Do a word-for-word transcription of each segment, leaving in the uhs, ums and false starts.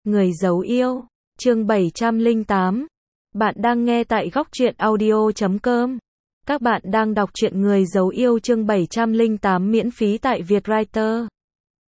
Người giấu yêu, chương bảy trăm lẻ tám. Bạn đang nghe tại góc truyện audio chấm com. Các bạn đang đọc truyện Người giấu yêu chương bảy trăm lẻ tám miễn phí tại Vietwriter chấm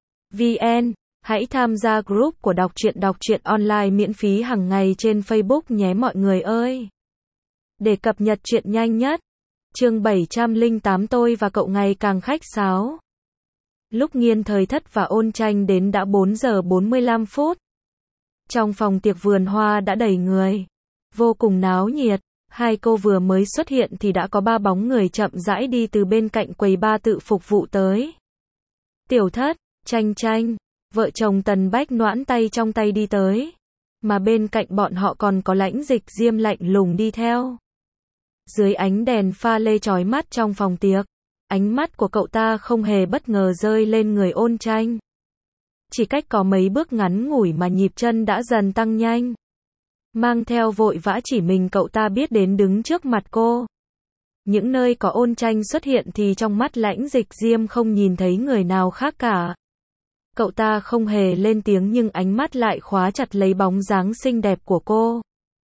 vn. Hãy tham gia group của đọc truyện đọc truyện online miễn phí hàng ngày trên Facebook nhé mọi người ơi. Để cập nhật truyện nhanh nhất. Chương bảy trăm lẻ tám tôi và cậu ngày càng khách sáo. Lúc Nghiên Thời Thất và Ôn Tranh đến đã bốn giờ bốn mươi lăm phút. Trong phòng tiệc vườn hoa đã đầy người. Vô cùng náo nhiệt. Hai cô vừa mới xuất hiện thì đã có ba bóng người chậm rãi đi từ bên cạnh quầy bar tự phục vụ tới. Tiểu Thất, Tranh Tranh, vợ chồng Tần Bách Noãn tay trong tay đi tới. Mà bên cạnh bọn họ còn có Lãnh Dịch Diêm lạnh lùng đi theo. Dưới ánh đèn pha lê chói mắt trong phòng tiệc, ánh mắt của cậu ta không hề bất ngờ rơi lên người Ôn Tranh. Chỉ cách có mấy bước ngắn ngủi mà nhịp chân đã dần tăng nhanh. Mang theo vội vã chỉ mình cậu ta biết đến đứng trước mặt cô. Những nơi có Ôn Tranh xuất hiện thì trong mắt Lãnh Dịch Diêm không nhìn thấy người nào khác cả. Cậu ta không hề lên tiếng nhưng ánh mắt lại khóa chặt lấy bóng dáng xinh đẹp của cô.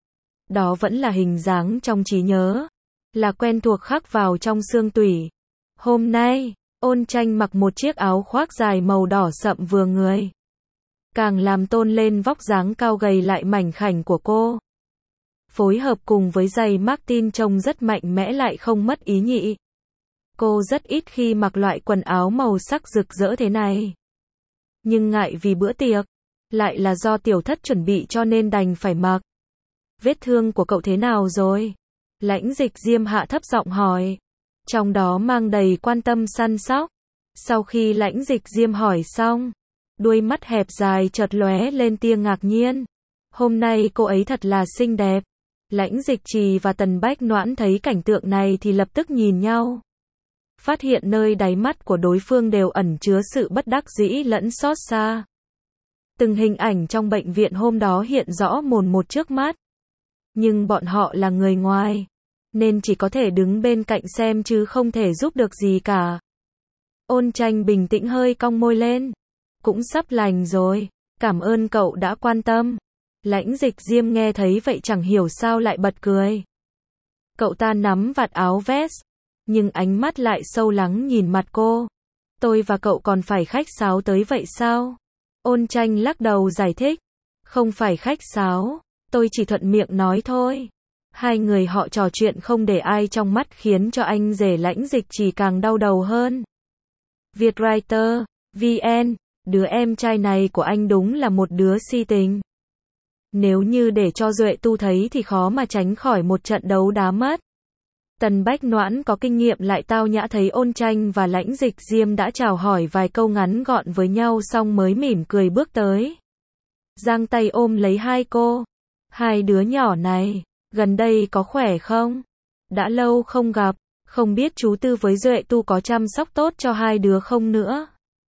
Đó vẫn là hình dáng trong trí nhớ, là quen thuộc khắc vào trong xương tủy. Hôm nay, Ôn Tranh mặc một chiếc áo khoác dài màu đỏ sậm vừa người, càng làm tôn lên vóc dáng cao gầy lại mảnh khảnh của cô. Phối hợp cùng với giày Martin trông rất mạnh mẽ lại không mất ý nhị. Cô rất ít khi mặc loại quần áo màu sắc rực rỡ thế này. Nhưng ngại vì bữa tiệc, lại là do Tiểu Thất chuẩn bị cho nên đành phải mặc. Vết thương của cậu thế nào rồi? Lãnh Dịch Diêm hạ thấp giọng hỏi, trong đó mang đầy quan tâm săn sóc. Sau khi Lãnh Dịch Diêm hỏi xong, đuôi mắt hẹp dài chợt lóe lên tia ngạc nhiên. Hôm nay cô ấy thật là xinh đẹp. Lãnh Dịch Trì và Tần Bách Noãn thấy cảnh tượng này thì lập tức nhìn nhau. Phát hiện nơi đáy mắt của đối phương đều ẩn chứa sự bất đắc dĩ lẫn xót xa. Từng hình ảnh trong bệnh viện hôm đó hiện rõ mồn một trước mắt. Nhưng bọn họ là người ngoài, nên chỉ có thể đứng bên cạnh xem chứ không thể giúp được gì cả. Ôn Tranh bình tĩnh hơi cong môi lên. Cũng sắp lành rồi, cảm ơn cậu đã quan tâm. Lãnh Dịch Diêm nghe thấy vậy chẳng hiểu sao lại bật cười. Cậu ta nắm vạt áo vest, nhưng ánh mắt lại sâu lắng nhìn mặt cô. Tôi và cậu còn phải khách sáo tới vậy sao? Ôn Tranh lắc đầu giải thích. Không phải khách sáo, tôi chỉ thuận miệng nói thôi. Hai người họ trò chuyện không để ai trong mắt khiến cho anh rể Lãnh Dịch chỉ càng đau đầu hơn. Vietwriter chấm vn, đứa em trai này của anh đúng là một đứa si tình. Nếu như để cho Duệ Tu thấy thì khó mà tránh khỏi một trận đấu đá mất. Tần Bách Noãn có kinh nghiệm lại tao nhã thấy Ôn Tranh và Lãnh Dịch Diêm đã chào hỏi vài câu ngắn gọn với nhau xong mới mỉm cười bước tới. Giang tay ôm lấy hai cô. Hai đứa nhỏ này, gần đây có khỏe không? Đã lâu không gặp, không biết chú Tư với Duệ Tu có chăm sóc tốt cho hai đứa không nữa.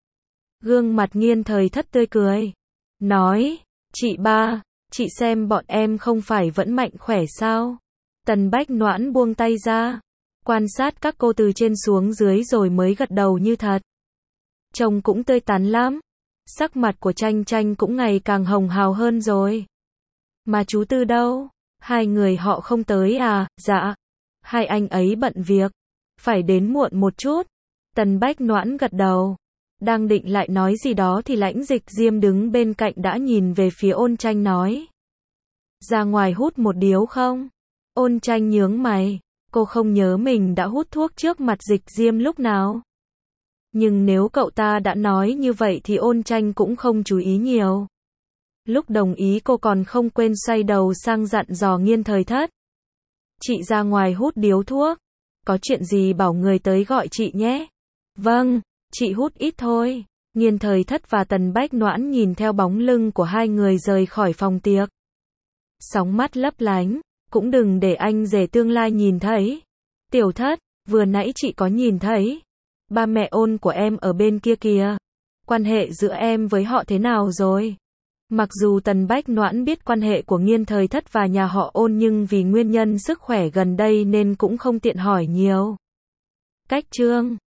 Gương mặt Nghiên Thời Thất tươi cười. Nói, chị ba, chị xem bọn em không phải vẫn mạnh khỏe sao? Tần Bách Noãn buông tay ra, quan sát các cô từ trên xuống dưới rồi mới gật đầu như thật. Trông cũng tươi tắn lắm. Sắc mặt của Tranh Tranh cũng ngày càng hồng hào hơn rồi. Mà chú Tư đâu? Hai người họ không tới à? Dạ. Hai anh ấy bận việc. Phải đến muộn một chút. Tần Bách Noãn gật đầu. Đang định lại nói gì đó thì Lãnh Dịch Diêm đứng bên cạnh đã nhìn về phía Ôn Tranh nói. Ra ngoài hút một điếu không? Ôn Tranh nhướng mày. Cô không nhớ mình đã hút thuốc trước mặt Dịch Diêm lúc nào. Nhưng nếu cậu ta đã nói như vậy thì Ôn Tranh cũng không chú ý nhiều. Lúc đồng ý cô còn không quên xoay đầu sang dặn dò Nghiên Thời Thất. Chị ra ngoài hút điếu thuốc. Có chuyện gì bảo người tới gọi chị nhé. Vâng, chị hút ít thôi. Nghiên Thời Thất và Tần Bách Noãn nhìn theo bóng lưng của hai người rời khỏi phòng tiệc. Sóng mắt lấp lánh, cũng đừng để anh rể tương lai nhìn thấy. Tiểu Thất, vừa nãy chị có nhìn thấy. Ba mẹ Ôn của em ở bên kia kìa. Quan hệ giữa em với họ thế nào rồi? Mặc dù Tần Bách Noãn biết quan hệ của Nghiên Thời Thất và nhà họ Ôn nhưng vì nguyên nhân sức khỏe gần đây nên cũng không tiện hỏi nhiều. Cách chương